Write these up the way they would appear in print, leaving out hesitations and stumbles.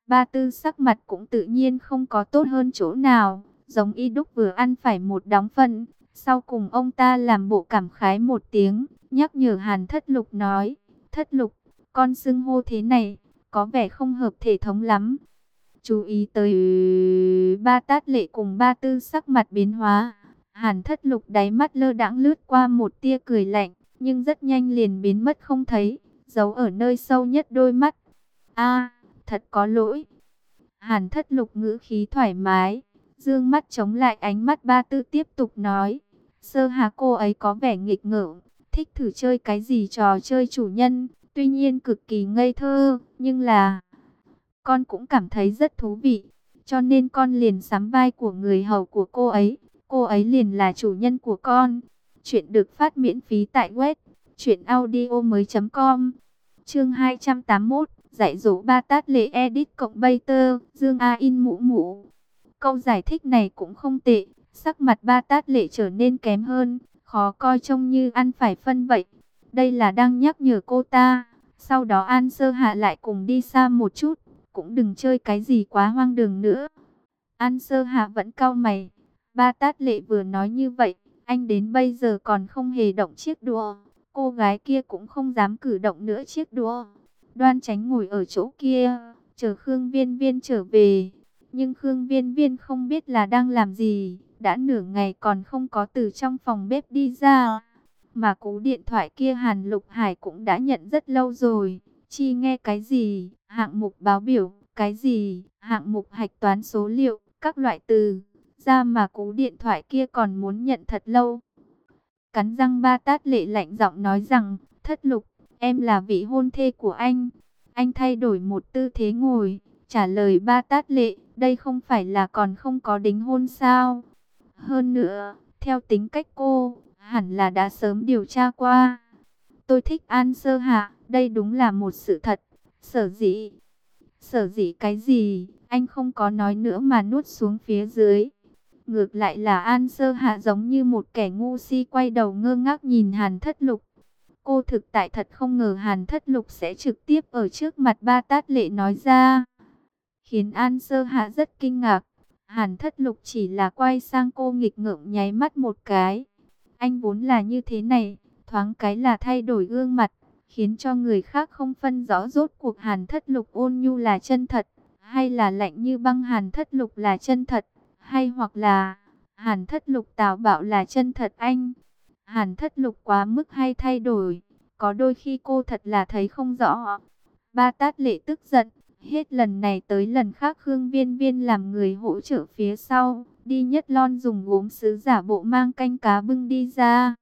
Ba Tư sắc mặt cũng tự nhiên không có tốt hơn chỗ nào, giống y đúc vừa ăn phải một đóng phân. Sau cùng ông ta làm bộ cảm khái một tiếng, nhắc nhở Hàn Thất Lục nói, Thất Lục, con xưng hô thế này, có vẻ không hợp thể thống lắm. Chú ý tới Ba Tát Lệ cùng Ba Tư sắc mặt biến hóa. Hàn Thất Lục đáy mắt lơ đãng lướt qua một tia cười lạnh, nhưng rất nhanh liền biến mất không thấy, giấu ở nơi sâu nhất đôi mắt. A, thật có lỗi. Hàn Thất Lục ngữ khí thoải mái, dương mắt chống lại ánh mắt Ba Tư tiếp tục nói, Sơ Hà cô ấy có vẻ nghịch ngợm, thích thử chơi cái gì trò chơi chủ nhân, tuy nhiên cực kỳ ngây thơ, nhưng là con cũng cảm thấy rất thú vị, cho nên con liền sắm vai của người hầu của cô ấy liền là chủ nhân của con. Chuyện được phát miễn phí tại web truyệnaudiomoi.com. Chương 281, dạy dỗ Ba Tát Lệ edit cộng Bater, Dương A In mũ mũ. Câu giải thích này cũng không tệ, sắc mặt Ba Tát Lệ trở nên kém hơn, khó coi trông như ăn phải phân vậy. Đây là đang nhắc nhở cô ta, sau đó An Sơ Hạ lại cùng đi xa một chút, cũng đừng chơi cái gì quá hoang đường nữa. An Sơ Hạ vẫn cau mày, Ba Tát Lệ vừa nói như vậy, anh đến bây giờ còn không hề động chiếc đũa. Cô gái kia cũng không dám cử động nữa chiếc đũa, đoan tránh ngồi ở chỗ kia, chờ Khương Viên Viên trở về. Nhưng Khương Viên Viên không biết là đang làm gì, đã nửa ngày còn không có từ trong phòng bếp đi ra. Mà cú điện thoại kia Hàn Lục Hải cũng đã nhận rất lâu rồi, chi nghe cái gì, hạng mục báo biểu, cái gì, hạng mục hạch toán số liệu, các loại từ, ra mà cú điện thoại kia còn muốn nhận thật lâu. Cắn răng Ba Tát Lệ lạnh giọng nói rằng, Thất Lục, em là vị hôn thê của anh. Anh thay đổi một tư thế ngồi, trả lời Ba Tát Lệ, đây không phải là còn không có đính hôn sao? Hơn nữa, theo tính cách cô, hẳn là đã sớm điều tra qua. Tôi thích An Sơ Hạ, đây đúng là một sự thật. Sở dĩ cái gì, anh không có nói nữa mà nuốt xuống phía dưới. Ngược lại là An Sơ Hạ giống như một kẻ ngu si quay đầu ngơ ngác nhìn Hàn Thất Lục. Cô thực tại thật không ngờ Hàn Thất Lục sẽ trực tiếp ở trước mặt Ba Tát Lệ nói ra, khiến An Sơ Hạ rất kinh ngạc. Hàn Thất Lục chỉ là quay sang cô nghịch ngợm nháy mắt một cái. Anh vốn là như thế này, thoáng cái là thay đổi gương mặt, khiến cho người khác không phân rõ rốt cuộc Hàn Thất Lục ôn nhu là chân thật, hay là lạnh như băng Hàn Thất Lục là chân thật, hay hoặc là Hàn Thất Lục táo bạo là chân thật anh. Hàn Thất Lục quá mức hay thay đổi, có đôi khi cô thật là thấy không rõ. Ba Tát Lệ tức giận, hết lần này tới lần khác Khương Viên Viên làm người hỗ trợ phía sau, đi nhất lon dùng gốm sứ giả bộ mang canh cá bưng đi ra.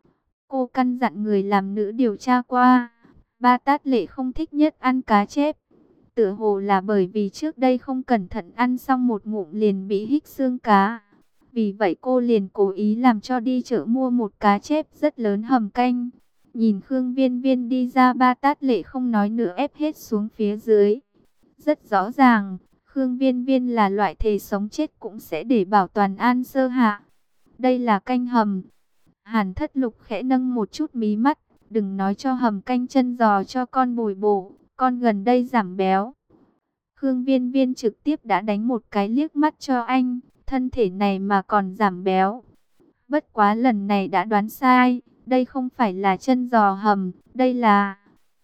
Cô căn dặn người làm nữ điều tra qua, Ba Tát Lệ không thích nhất ăn cá chép. Tựa hồ là bởi vì trước đây không cẩn thận ăn xong một ngụm liền bị hích xương cá. Vì vậy cô liền cố ý làm cho đi chợ mua một cá chép rất lớn hầm canh. Nhìn Khương Viên Viên đi ra, Ba Tát Lệ không nói nữa ép hết xuống phía dưới. Rất rõ ràng, Khương Viên Viên là loại thề sống chết cũng sẽ để bảo toàn An Sơ Hạ. Đây là canh hầm. Hàn Thất Lục khẽ nâng một chút mí mắt, đừng nói cho hầm canh chân giò cho con bồi bổ, con gần đây giảm béo. Khương Viên Viên trực tiếp đã đánh một cái liếc mắt cho anh, thân thể này mà còn giảm béo. Bất quá lần này đã đoán sai, đây không phải là chân giò hầm, đây là...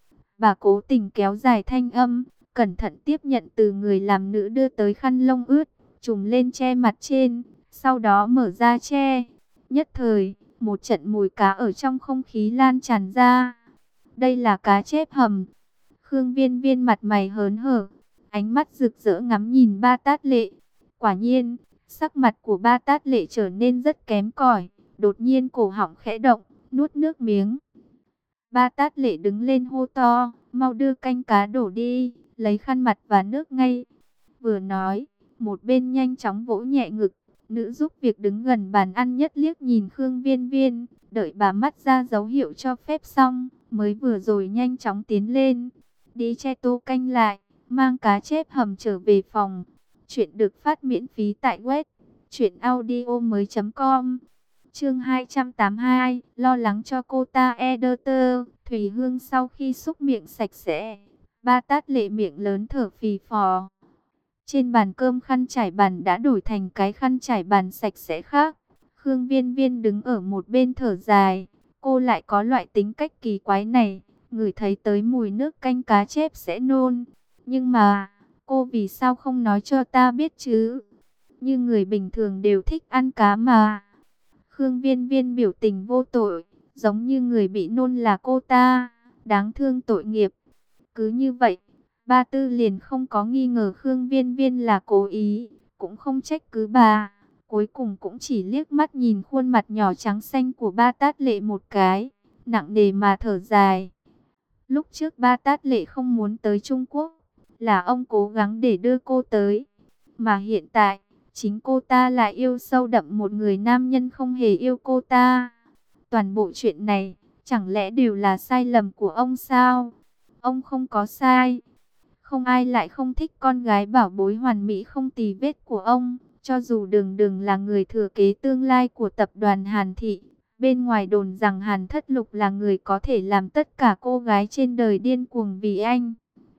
Bà cố tình kéo dài thanh âm, cẩn thận tiếp nhận từ người làm nữ đưa tới khăn lông ướt, trùm lên che mặt trên, sau đó mở ra che. Nhất thời, một trận mùi cá ở trong không khí lan tràn ra. Đây là cá chép hầm. Khương Viên Viên mặt mày hớn hở, ánh mắt rực rỡ ngắm nhìn Ba Tát Lệ. Quả nhiên, sắc mặt của Ba Tát Lệ trở nên rất kém cỏi, đột nhiên cổ họng khẽ động, nuốt nước miếng. Ba Tát Lệ đứng lên hô to, mau đưa canh cá đổ đi, lấy khăn mặt và nước ngay. Vừa nói, một bên nhanh chóng vỗ nhẹ ngực. Nữ giúp việc đứng gần bàn ăn nhất liếc nhìn Khương Viên Viên, đợi bà mắt ra dấu hiệu cho phép xong, mới vừa rồi nhanh chóng tiến lên. Đi che tô canh lại, mang cá chép hầm trở về phòng. Chuyện được phát miễn phí tại web truyệnaudiomoi.com. Chương 282, lo lắng cho cô ta editor. Thùy Hương sau khi xúc miệng sạch sẽ, Ba Tát Lệ miệng lớn thở phì phò. Trên bàn cơm khăn trải bàn đã đổi thành cái khăn trải bàn sạch sẽ khác. Khương Viên Viên đứng ở một bên thở dài. Cô lại có loại tính cách kỳ quái này, ngửi thấy tới mùi nước canh cá chép sẽ nôn. Nhưng mà, cô vì sao không nói cho ta biết chứ? Như người bình thường đều thích ăn cá mà. Khương Viên Viên biểu tình vô tội, giống như người bị nôn là cô ta, đáng thương tội nghiệp. Cứ như vậy, Ba Tư liền không có nghi ngờ Khương Viên Viên là cố ý, cũng không trách cứ bà. Cuối cùng cũng chỉ liếc mắt nhìn khuôn mặt nhỏ trắng xanh của Ba Tát Lệ một cái, nặng nề mà thở dài. Lúc trước Ba Tát Lệ không muốn tới Trung Quốc, là ông cố gắng để đưa cô tới. Mà hiện tại, chính cô ta lại yêu sâu đậm một người nam nhân không hề yêu cô ta. Toàn bộ chuyện này, chẳng lẽ đều là sai lầm của ông sao? Ông không có sai. Không ai lại không thích con gái bảo bối hoàn mỹ không tì vết của ông. Cho dù Đường Đường là người thừa kế tương lai của tập đoàn Hàn Thị, bên ngoài đồn rằng Hàn Thất Lục là người có thể làm tất cả cô gái trên đời điên cuồng vì anh.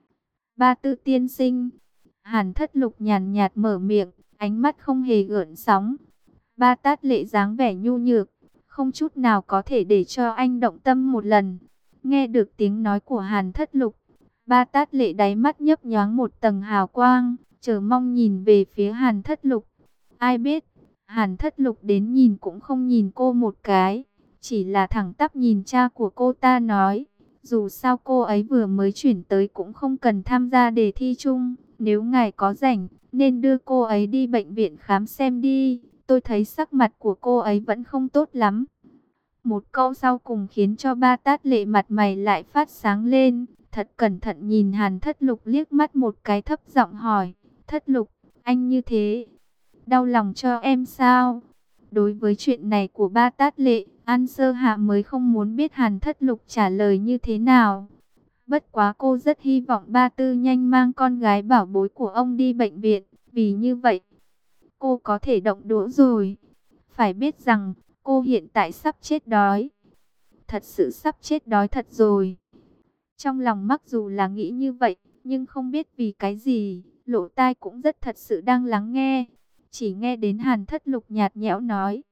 Ba Tư tiên sinh. Hàn Thất Lục nhàn nhạt mở miệng, ánh mắt không hề gợn sóng. Ba Tát Lệ dáng vẻ nhu nhược, không chút nào có thể để cho anh động tâm một lần. Nghe được tiếng nói của Hàn Thất Lục, Ba Tát Lệ đáy mắt nhấp nhoáng một tầng hào quang, chờ mong nhìn về phía Hàn Thất Lục. Ai biết, Hàn Thất Lục đến nhìn cũng không nhìn cô một cái, chỉ là thẳng tắp nhìn cha của cô ta nói, dù sao cô ấy vừa mới chuyển tới cũng không cần tham gia đề thi chung, nếu ngài có rảnh, nên đưa cô ấy đi bệnh viện khám xem đi, tôi thấy sắc mặt của cô ấy vẫn không tốt lắm. Một câu sau cùng khiến cho Ba Tát Lệ mặt mày lại phát sáng lên, thật cẩn thận nhìn Hàn Thất Lục liếc mắt một cái, thấp giọng hỏi, Thất Lục, anh như thế, đau lòng cho em sao? Đối với chuyện này của Ba Tát Lệ, An Sơ Hạ mới không muốn biết Hàn Thất Lục trả lời như thế nào. Bất quá cô rất hy vọng Ba Tư nhanh mang con gái bảo bối của ông đi bệnh viện, vì như vậy, cô có thể động đũa rồi. Phải biết rằng, cô hiện tại sắp chết đói. Thật sự sắp chết đói thật rồi. Trong lòng mặc dù là nghĩ như vậy, nhưng không biết vì cái gì, lỗ tai cũng rất thật sự đang lắng nghe. Chỉ nghe đến Hàn Thất Lục nhạt nhẽo nói,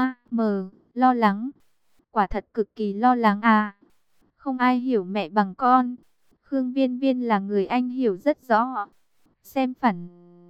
lo lắng. Quả thật cực kỳ lo lắng à. Không ai hiểu mẹ bằng con. Khương Viên Viên là người anh hiểu rất rõ. Xem phản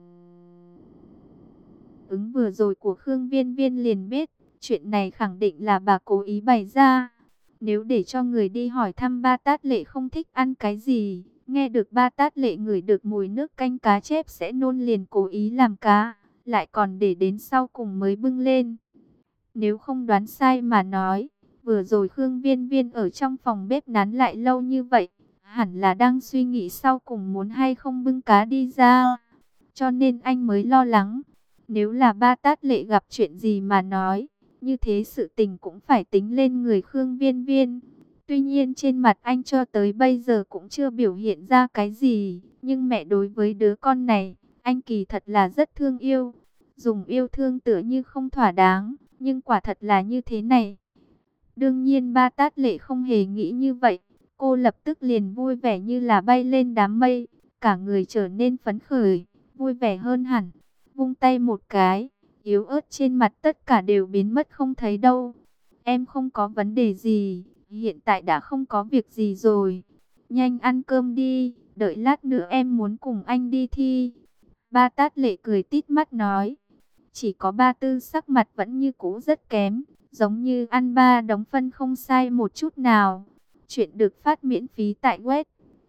ứng vừa rồi của Khương Viên Viên liền biết, chuyện này khẳng định là bà cố ý bày ra. Nếu để cho người đi hỏi thăm Ba Tát Lệ không thích ăn cái gì, nghe được Ba Tát Lệ ngửi được mùi nước canh cá chép sẽ nôn liền cố ý làm cá, lại còn để đến sau cùng mới bưng lên. Nếu không đoán sai mà nói, vừa rồi Khương Viên Viên ở trong phòng bếp nán lại lâu như vậy, hẳn là đang suy nghĩ sau cùng muốn hay không bưng cá đi ra. Cho nên anh mới lo lắng, nếu là Ba Tát Lệ gặp chuyện gì mà nói, như thế sự tình cũng phải tính lên người Khương Viên Viên. Tuy nhiên trên mặt anh cho tới bây giờ cũng chưa biểu hiện ra cái gì, nhưng mẹ đối với đứa con này, anh kỳ thật là rất thương yêu. Dùng yêu thương tựa như không thỏa đáng, nhưng quả thật là như thế này. Đương nhiên Ba Tát Lệ không hề nghĩ như vậy, cô lập tức liền vui vẻ như là bay lên đám mây, cả người trở nên phấn khởi, vui vẻ hơn hẳn, vung tay một cái. Yếu ớt trên mặt tất cả đều biến mất không thấy đâu. Em không có vấn đề gì, hiện tại đã không có việc gì rồi. Nhanh ăn cơm đi, đợi lát nữa em muốn cùng anh đi thi. Ba Tát Lệ cười tít mắt nói. Chỉ có Ba Tư sắc mặt vẫn như cũ rất kém, giống như ăn ba đống phân không sai một chút nào. Chuyện được phát miễn phí tại web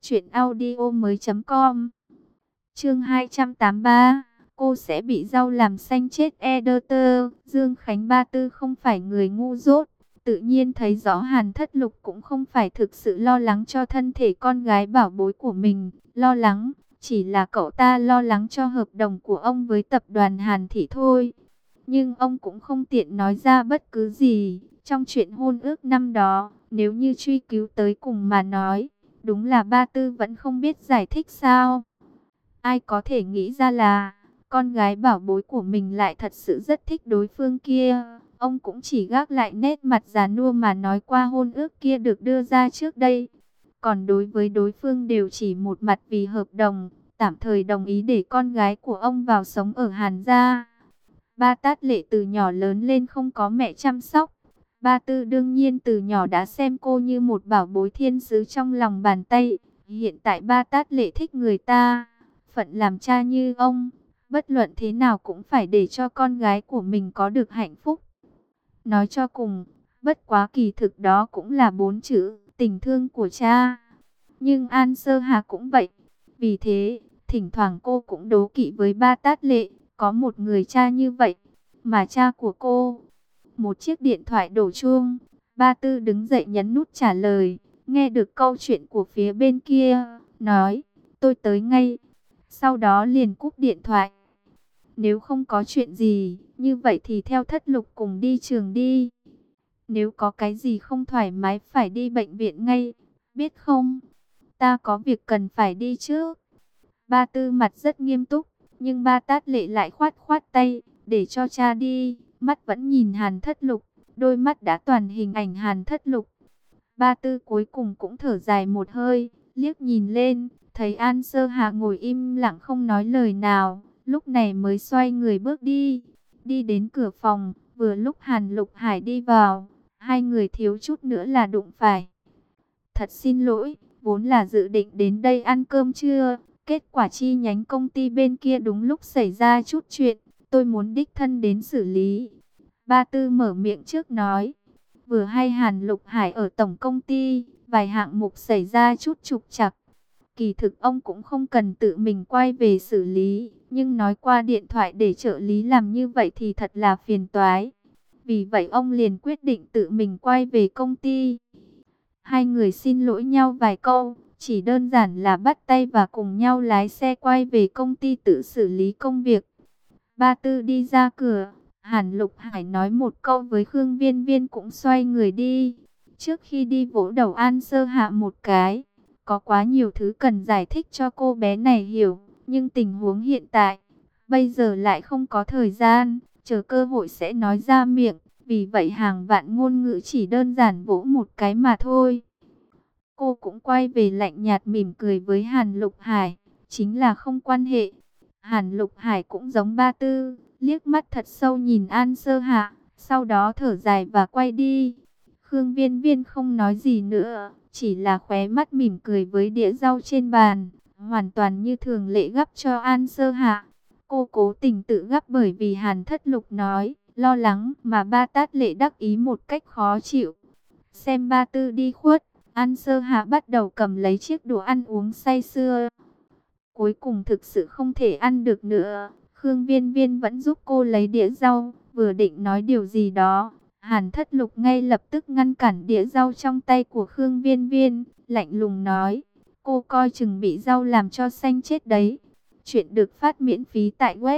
truyệnaudiomoi.com. Chương 283. Cô sẽ bị rau làm xanh chết Ederter. Dương Khánh Ba Tư không phải người ngu dốt, tự nhiên thấy rõ Hàn Thất Lục cũng không phải thực sự lo lắng cho thân thể con gái bảo bối của mình. Lo lắng, chỉ là cậu ta lo lắng cho hợp đồng của ông với tập đoàn Hàn Thị thôi. Nhưng ông cũng không tiện nói ra bất cứ gì. Trong chuyện hôn ước năm đó, nếu như truy cứu tới cùng mà nói, đúng là Ba Tư vẫn không biết giải thích sao. Ai có thể nghĩ ra là con gái bảo bối của mình lại thật sự rất thích đối phương kia. Ông cũng chỉ gác lại nét mặt già nua mà nói qua hôn ước kia được đưa ra trước đây. Còn đối với đối phương đều chỉ một mặt vì hợp đồng, tạm thời đồng ý để con gái của ông vào sống ở Hàn gia. Ba Tát Lệ từ nhỏ lớn lên không có mẹ chăm sóc. Ba Tư đương nhiên từ nhỏ đã xem cô như một bảo bối thiên sứ trong lòng bàn tay. Hiện tại Ba Tát Lệ thích người ta, phận làm cha như ông, bất luận thế nào cũng phải để cho con gái của mình có được hạnh phúc. Nói cho cùng, bất quá kỳ thực đó cũng là 4 chữ, tình thương của cha. Nhưng An Sơ Hà cũng vậy. Vì thế, thỉnh thoảng cô cũng đố kỵ với Ba Tát Lệ, có một người cha như vậy, mà cha của cô. Một chiếc điện thoại đổ chuông, Ba Tư đứng dậy nhấn nút trả lời, nghe được câu chuyện của phía bên kia, nói, tôi tới ngay. Sau đó liền cúp điện thoại. Nếu không có chuyện gì, như vậy thì theo Thất Lục cùng đi trường đi. Nếu có cái gì không thoải mái phải đi bệnh viện ngay, biết không? Ta có việc cần phải đi trước. Ba Tư mặt rất nghiêm túc, nhưng Ba Tát Lệ lại khoát khoát tay, để cho cha đi. Mắt vẫn nhìn Hàn Thất Lục, đôi mắt đã toàn hình ảnh Hàn Thất Lục. Ba Tư cuối cùng cũng thở dài một hơi, liếc nhìn lên, thấy An Sơ Hà ngồi im lặng không nói lời nào, lúc này mới xoay người bước đi. Đi đến cửa phòng, vừa lúc Hàn Lục Hải đi vào, hai người thiếu chút nữa là đụng phải. Thật xin lỗi, vốn là dự định đến đây ăn cơm trưa, kết quả chi nhánh công ty bên kia đúng lúc xảy ra chút chuyện, tôi muốn đích thân đến xử lý. Ba Tư mở miệng trước nói, vừa hay Hàn Lục Hải ở tổng công ty, vài hạng mục xảy ra chút trục trặc. Kỳ thực ông cũng không cần tự mình quay về xử lý, nhưng nói qua điện thoại để trợ lý làm như vậy thì thật là phiền toái. Vì vậy ông liền quyết định tự mình quay về công ty. Hai người xin lỗi nhau vài câu, chỉ đơn giản là bắt tay và cùng nhau lái xe quay về công ty tự xử lý công việc. Ba Tư đi ra cửa, Hàn Lục Hải nói một câu với Khương Viên Viên cũng xoay người đi. Trước khi đi vỗ đầu An Sơ Hạ một cái, có quá nhiều thứ cần giải thích cho cô bé này hiểu, nhưng tình huống hiện tại, bây giờ lại không có thời gian, chờ cơ hội sẽ nói ra miệng. Vì vậy hàng vạn ngôn ngữ chỉ đơn giản vỗ một cái mà thôi. Cô cũng quay về lạnh nhạt mỉm cười với Hàn Lục Hải, chính là không quan hệ. Hàn Lục Hải cũng giống Ba Tư, liếc mắt thật sâu nhìn An Sơ Hạ, sau đó thở dài và quay đi. Khương Viên Viên không nói gì nữa, chỉ là khóe mắt mỉm cười với đĩa rau trên bàn, hoàn toàn như thường lệ gắp cho An Sơ Hạ. Cô cố tình tự gắp bởi vì Hàn Thất Lục nói, lo lắng mà Ba Tát Lệ đắc ý một cách khó chịu. Xem Ba Tư đi khuất, An Sơ Hạ bắt đầu cầm lấy chiếc đũa ăn uống say sưa. Cuối cùng thực sự không thể ăn được nữa, Khương Viên Viên vẫn giúp cô lấy đĩa rau, vừa định nói điều gì đó. Hàn Thất Lục ngay lập tức ngăn cản đĩa rau trong tay của Khương Viên Viên, lạnh lùng nói, cô coi chừng bị rau làm cho xanh chết đấy. Chuyện được phát miễn phí tại web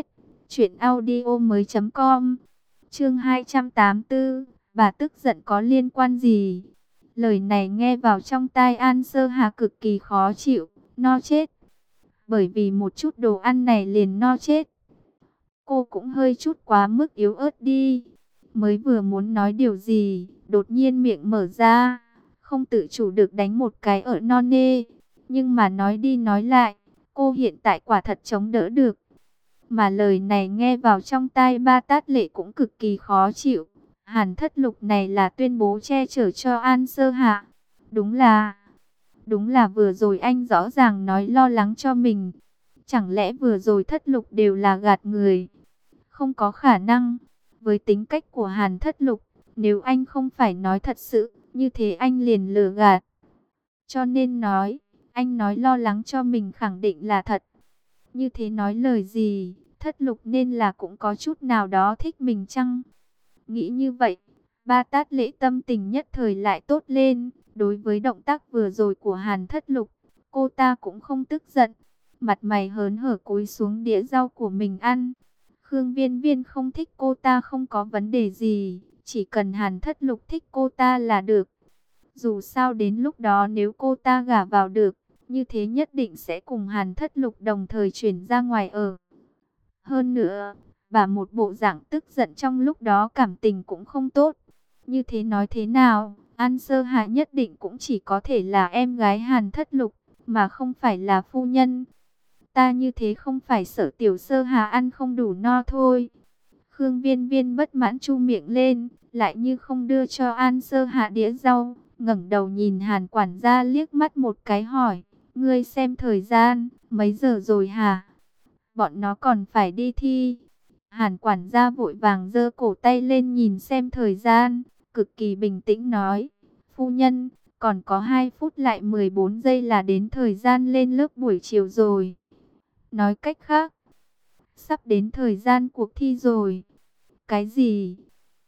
truyệnaudiomoi.com. Chương 284, bà tức giận có liên quan gì? Lời này nghe vào trong tai An Sơ Hà cực kỳ khó chịu, no chết. Bởi vì một chút đồ ăn này liền no chết. Cô cũng hơi chút quá mức yếu ớt đi. Mới vừa muốn nói điều gì, đột nhiên miệng mở ra, không tự chủ được đánh một cái ở non nê. Nhưng mà nói đi nói lại, cô hiện tại quả thật chống đỡ được. Mà lời này nghe vào trong tai Ba Tát Lệ cũng cực kỳ khó chịu. Hàn Thất Lục này là tuyên bố che chở cho An Sơ Hạ. Đúng là vừa rồi anh rõ ràng nói lo lắng cho mình. Chẳng lẽ vừa rồi Thất Lục đều là gạt người? Không có khả năng. Với tính cách của Hàn Thất Lục, nếu anh không phải nói thật sự, như thế anh liền lừa gạt. Cho nên anh nói lo lắng cho mình khẳng định là thật. Như thế nói lời gì, Thất Lục nên là cũng có chút nào đó thích mình chăng? Nghĩ như vậy, Ba Tát Lễ tâm tình nhất thời lại tốt lên. Đối với động tác vừa rồi của Hàn Thất Lục, cô ta cũng không tức giận. Mặt mày hớn hở cúi xuống đĩa rau của mình ăn. Khương Viên Viên không thích cô ta không có vấn đề gì, chỉ cần Hàn Thất Lục thích cô ta là được. Dù sao đến lúc đó nếu cô ta gả vào được, như thế nhất định sẽ cùng Hàn Thất Lục đồng thời chuyển ra ngoài ở. Hơn nữa, bà một bộ dạng tức giận trong lúc đó cảm tình cũng không tốt. Như thế nói thế nào, An Sơ Hạ nhất định cũng chỉ có thể là em gái Hàn Thất Lục, mà không phải là phu nhân. Ta như thế không phải sợ Tiểu Sơ Hà ăn không đủ no thôi. Khương Viên Viên bất mãn chu miệng lên, lại như không đưa cho An Sơ Hạ đĩa rau, ngẩng đầu nhìn Hàn quản gia liếc mắt một cái hỏi, ngươi xem thời gian, mấy giờ rồi hả? Bọn nó còn phải đi thi. Hàn quản gia vội vàng giơ cổ tay lên nhìn xem thời gian, cực kỳ bình tĩnh nói, phu nhân, còn có 2 phút lại 14 giây là đến thời gian lên lớp buổi chiều rồi. Nói cách khác, sắp đến thời gian cuộc thi rồi. Cái gì?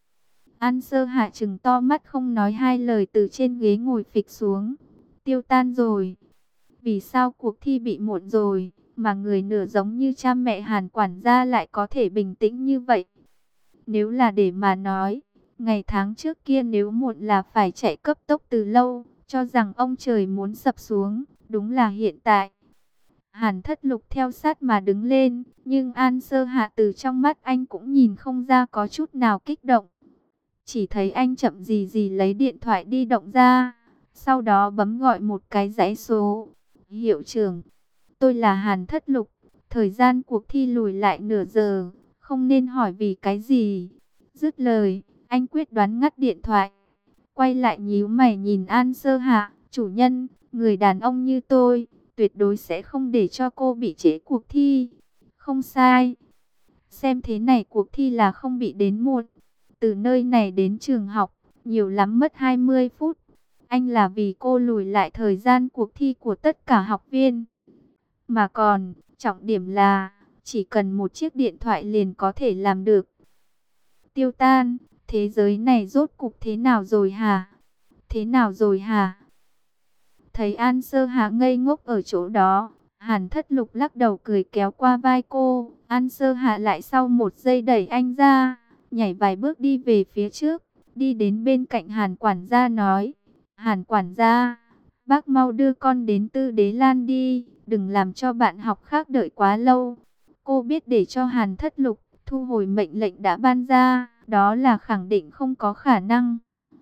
An Sơ Hạ trừng to mắt không nói hai lời từ trên ghế ngồi phịch xuống. Tiêu tan rồi. Vì sao cuộc thi bị muộn rồi, mà người nửa giống như cha mẹ Hàn quản gia lại có thể bình tĩnh như vậy? Nếu là để mà nói, ngày tháng trước kia nếu muộn là phải chạy cấp tốc từ lâu, cho rằng ông trời muốn sập xuống, đúng là hiện tại. Hàn Thất Lục theo sát mà đứng lên, nhưng An Sơ Hạ từ trong mắt anh cũng nhìn không ra có chút nào kích động. Chỉ thấy anh chậm gì gì lấy điện thoại di động ra, sau đó bấm gọi một cái dãy số. Hiệu trưởng, tôi là Hàn Thất Lục, thời gian cuộc thi lùi lại nửa giờ, không nên hỏi vì cái gì. Dứt lời, anh quyết đoán ngắt điện thoại. Quay lại nhíu mày nhìn An Sơ Hạ, chủ nhân, người đàn ông như tôi, tuyệt đối sẽ không để cho cô bị trễ cuộc thi. Không sai. Xem thế này cuộc thi là không bị đến muộn. Từ nơi này đến trường học, nhiều lắm mất 20 phút. Anh là vì cô lùi lại thời gian cuộc thi của tất cả học viên. Mà còn, trọng điểm là, chỉ cần một chiếc điện thoại liền có thể làm được. Tiêu tan, thế giới này rốt cục thế nào rồi hả? Thế nào rồi hả? Thấy An Sơ Hạ ngây ngốc ở chỗ đó, Hàn Thất Lục lắc đầu cười kéo qua vai cô. An Sơ Hạ lại sau một giây đẩy anh ra, nhảy vài bước đi về phía trước, đi đến bên cạnh Hàn quản gia nói, Hàn quản gia, bác mau đưa con đến Tư Đế Lan đi, đừng làm cho bạn học khác đợi quá lâu. Cô biết để cho Hàn Thất Lục thu hồi mệnh lệnh đã ban ra, đó là khẳng định không có khả năng.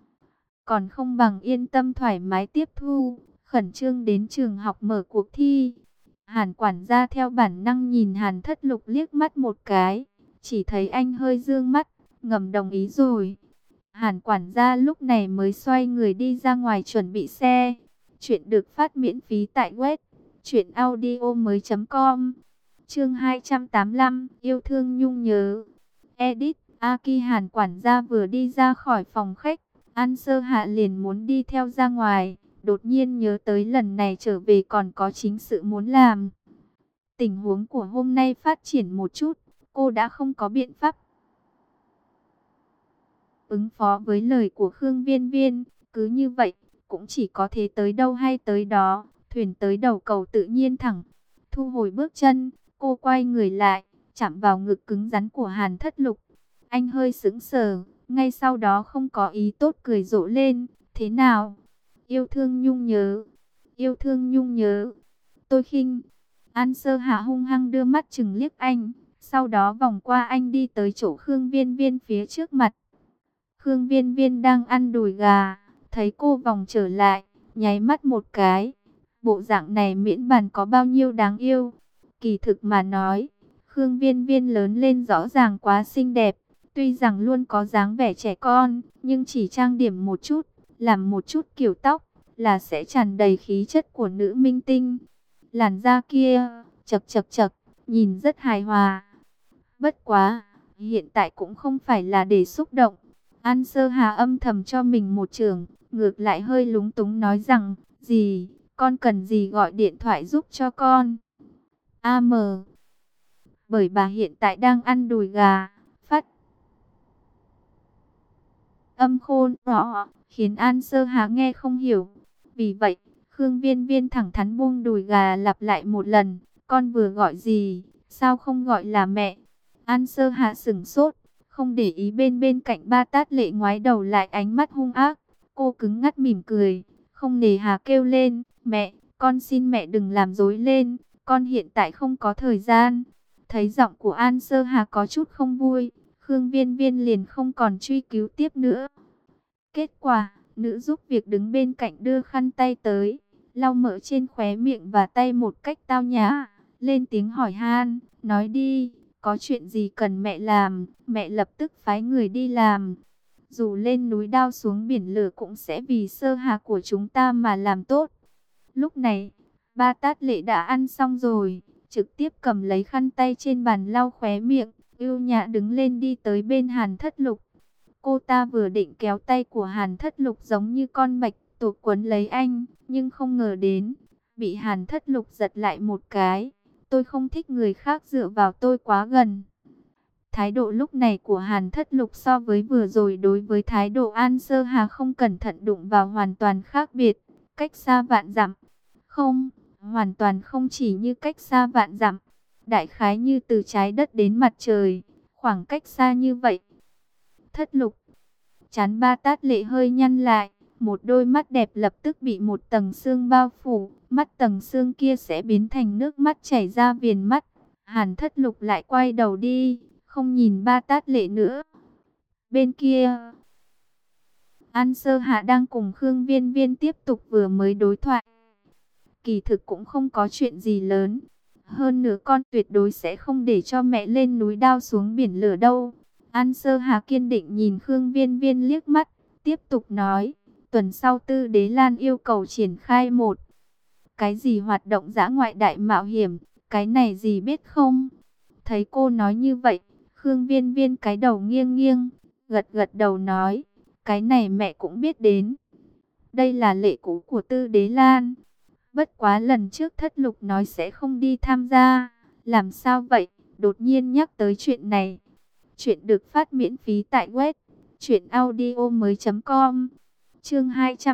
Còn không bằng yên tâm thoải mái tiếp thu, khẩn trương đến trường học mở cuộc thi. Hàn quản gia theo bản năng nhìn Hàn Thất Lục liếc mắt một cái, chỉ thấy anh hơi dương mắt, ngầm đồng ý rồi. Hàn quản gia lúc này mới xoay người đi ra ngoài chuẩn bị xe. Chuyện được phát miễn phí tại web truyệnaudiomoi.com. Chương 285, yêu thương nhung nhớ. Edit, Aki. Hàn quản gia vừa đi ra khỏi phòng khách, An Sơ Hạ liền muốn đi theo ra ngoài, đột nhiên nhớ tới lần này trở về còn có chính sự muốn làm. Tình huống của hôm nay phát triển một chút, cô đã không có biện pháp ứng phó với lời của Khương Viên Viên, cứ như vậy, cũng chỉ có thể tới đâu hay tới đó, thuyền tới đầu cầu tự nhiên thẳng. Thu hồi bước chân, cô quay người lại, chạm vào ngực cứng rắn của Hàn Thất Lục. Anh hơi sững sờ, ngay sau đó không có ý tốt cười rộ lên, thế nào? Yêu thương nhung nhớ, yêu thương nhung nhớ. Tôi khinh. An Sơ Hạ hung hăng đưa mắt chừng liếc anh, sau đó vòng qua anh đi tới chỗ Khương Viên Viên phía trước mặt. Khương Viên Viên đang ăn đùi gà, thấy cô vòng trở lại, nháy mắt một cái. Bộ dạng này miễn bàn có bao nhiêu đáng yêu. Kỳ thực mà nói, Khương Viên Viên lớn lên rõ ràng quá xinh đẹp. Tuy rằng luôn có dáng vẻ trẻ con, nhưng chỉ trang điểm một chút, làm một chút kiểu tóc, là sẽ tràn đầy khí chất của nữ minh tinh. Làn da kia, chật chật chật, nhìn rất hài hòa. Bất quá, hiện tại cũng không phải là để xúc động. An Sơ Hà âm thầm cho mình một chưởng, ngược lại hơi lúng túng nói rằng, gì, con cần gì gọi điện thoại giúp cho con. Bởi bà hiện tại đang ăn đùi gà, phát âm khôn rõ, khiến An Sơ Hà nghe không hiểu. Vì vậy, Khương Viên Viên thẳng thắn buông đùi gà lặp lại một lần, con vừa gọi gì, sao không gọi là mẹ. An Sơ Hà sửng sốt, không để ý bên cạnh Ba Tát Lệ ngoái đầu lại ánh mắt hung ác. Cô cứng ngắt mỉm cười, không nề hà kêu lên, mẹ, con xin mẹ đừng làm rối lên, con hiện tại không có thời gian. Thấy giọng của An Sơ Hà có chút không vui, Khương Viên Viên liền không còn truy cứu tiếp nữa. Kết quả, nữ giúp việc đứng bên cạnh đưa khăn tay tới, lau mỡ trên khóe miệng và tay một cách tao nhã, lên tiếng hỏi han, nói đi, có chuyện gì cần mẹ làm, mẹ lập tức phái người đi làm. Dù lên núi đao xuống biển lửa cũng sẽ vì Sơ Hà của chúng ta mà làm tốt. Lúc này, Ba Tát Lệ đã ăn xong rồi, trực tiếp cầm lấy khăn tay trên bàn lau khóe miệng, ưu nhã đứng lên đi tới bên Hàn Thất Lục. Cô ta vừa định kéo tay của Hàn Thất Lục giống như con bạch tuộc quấn lấy anh, nhưng không ngờ đến, bị Hàn Thất Lục giật lại một cái. Tôi không thích người khác dựa vào tôi quá gần. Thái độ lúc này của Hàn Thất Lục so với vừa rồi đối với thái độ An Sơ Hà không cẩn thận đụng vào hoàn toàn khác biệt, cách xa vạn dặm. Không, hoàn toàn không chỉ như cách xa vạn dặm, đại khái như từ trái đất đến mặt trời, khoảng cách xa như vậy. Thất Lục, trán Ba Tát Lệ hơi nhăn lại, một đôi mắt đẹp lập tức bị một tầng sương bao phủ, mắt tầng sương kia sẽ biến thành nước mắt chảy ra viền mắt. Hàn Thất Lục lại quay đầu đi, không nhìn Ba Tát Lệ nữa. Bên kia, An Sơ Hạ đang cùng Khương Viên Viên tiếp tục vừa mới đối thoại. Kỳ thực cũng không có chuyện gì lớn. Hơn nữa con tuyệt đối sẽ không để cho mẹ lên núi đao xuống biển lửa đâu. An Sơ Hà kiên định nhìn Khương Viên Viên liếc mắt, tiếp tục nói, tuần sau Tư Đế Lan yêu cầu triển khai một cái gì hoạt động dã ngoại đại mạo hiểm, cái này gì biết không? Thấy cô nói như vậy, Khương Viên Viên cái đầu nghiêng nghiêng, gật gật đầu nói, cái này mẹ cũng biết đến. Đây là lệ cũ của Tư Đế Lan. Bất quá lần trước Thất Lục nói sẽ không đi tham gia. Làm sao vậy? Đột nhiên nhắc tới chuyện này. Chuyện được phát miễn phí tại web truyệnaudiomoi.com. Chương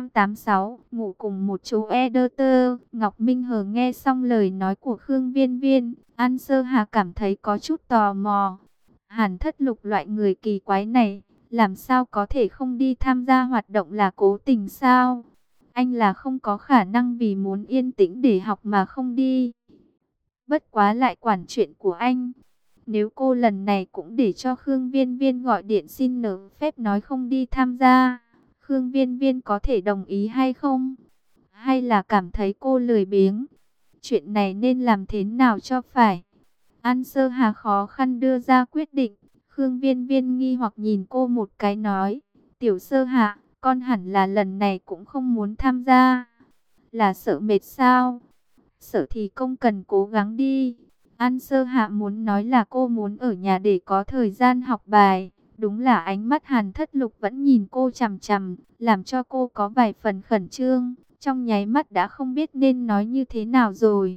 286, ngủ cùng một chỗ editor. Ngọc Minh Hờ nghe xong lời nói của Khương Viên Viên, An Sơ Hà cảm thấy có chút tò mò. Hàn Thất Lục loại người kỳ quái này, làm sao có thể không đi tham gia hoạt động, là cố tình sao? Anh là không có khả năng vì muốn yên tĩnh để học mà không đi. Bất quá lại quản chuyện của anh. Nếu cô lần này cũng để cho Khương Viên Viên gọi điện xin nở phép nói không đi tham gia, Khương Viên Viên có thể đồng ý hay không? Hay là cảm thấy cô lười biếng? Chuyện này nên làm thế nào cho phải? An Sơ Hà khó khăn đưa ra quyết định. Khương Viên Viên nghi hoặc nhìn cô một cái nói, Tiểu Sơ Hà, con hẳn là lần này cũng không muốn tham gia. Là sợ mệt sao? Sợ thì không cần cố gắng đi. An Sơ Hạ muốn nói là cô muốn ở nhà để có thời gian học bài. Đúng là ánh mắt Hàn Thất Lục vẫn nhìn cô chằm chằm, làm cho cô có vài phần khẩn trương. Trong nháy mắt đã không biết nên nói như thế nào rồi.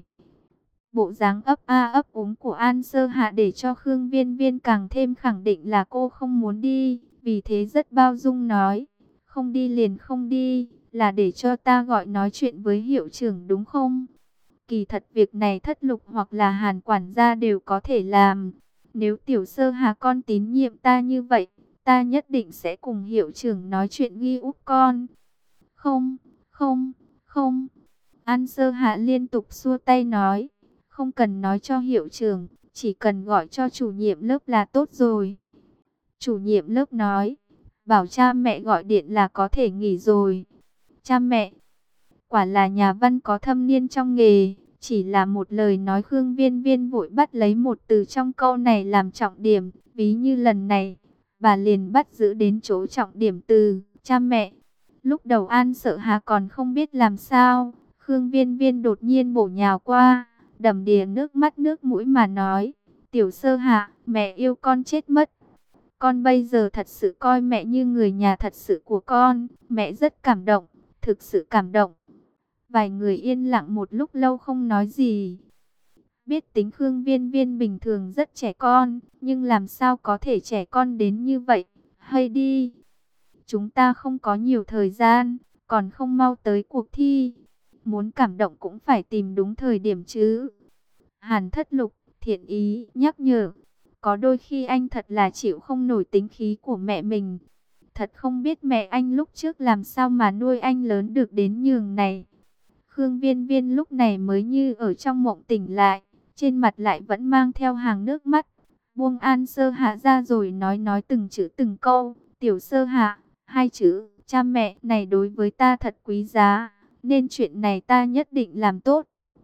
Bộ dáng ấp a ấp úng của An Sơ Hạ để cho Khương Viên Viên càng thêm khẳng định là cô không muốn đi. Vì thế rất bao dung nói, không đi liền không đi, là để cho ta gọi nói chuyện với hiệu trưởng đúng không? Kỳ thật việc này Thất Lục hoặc là Hàn quản gia đều có thể làm. Nếu Tiểu Sơ Hà con tín nhiệm ta như vậy, ta nhất định sẽ cùng hiệu trưởng nói chuyện ghi úp con. Không, không, không. An Sơ Hạ liên tục xua tay nói, không cần nói cho hiệu trưởng, chỉ cần gọi cho chủ nhiệm lớp là tốt rồi. Chủ nhiệm lớp nói, bảo cha mẹ gọi điện là có thể nghỉ rồi. Cha mẹ, quả là nhà văn có thâm niên trong nghề. Chỉ là một lời nói, Khương Viên Viên vội bắt lấy một từ trong câu này làm trọng điểm. Ví như lần này, bà liền bắt giữ đến chỗ trọng điểm từ cha mẹ. Lúc đầu An Sợ Hà còn không biết làm sao, Khương Viên Viên đột nhiên bổ nhào qua, đầm đìa nước mắt nước mũi mà nói, Tiểu Sơ Hà, mẹ yêu con chết mất. Con bây giờ thật sự coi mẹ như người nhà thật sự của con, mẹ rất cảm động, thực sự cảm động. Vài người yên lặng một lúc lâu không nói gì. Biết tính Khương Viên Viên bình thường rất trẻ con, nhưng làm sao có thể trẻ con đến như vậy? Hay đi, chúng ta không có nhiều thời gian, còn không mau tới cuộc thi. Muốn cảm động cũng phải tìm đúng thời điểm chứ. Hàn Thất Lục thiện ý nhắc nhở, có đôi khi anh thật là chịu không nổi tính khí của mẹ mình. Thật không biết mẹ anh lúc trước làm sao mà nuôi anh lớn được đến nhường này. Khương Viên Viên lúc này mới như ở trong mộng tỉnh lại, trên mặt lại vẫn mang theo hàng nước mắt. Buông An Sơ Hạ ra rồi nói từng chữ từng câu, Tiểu Sơ Hạ, hai chữ, cha mẹ này đối với ta thật quý giá, nên chuyện này ta nhất định làm tốt.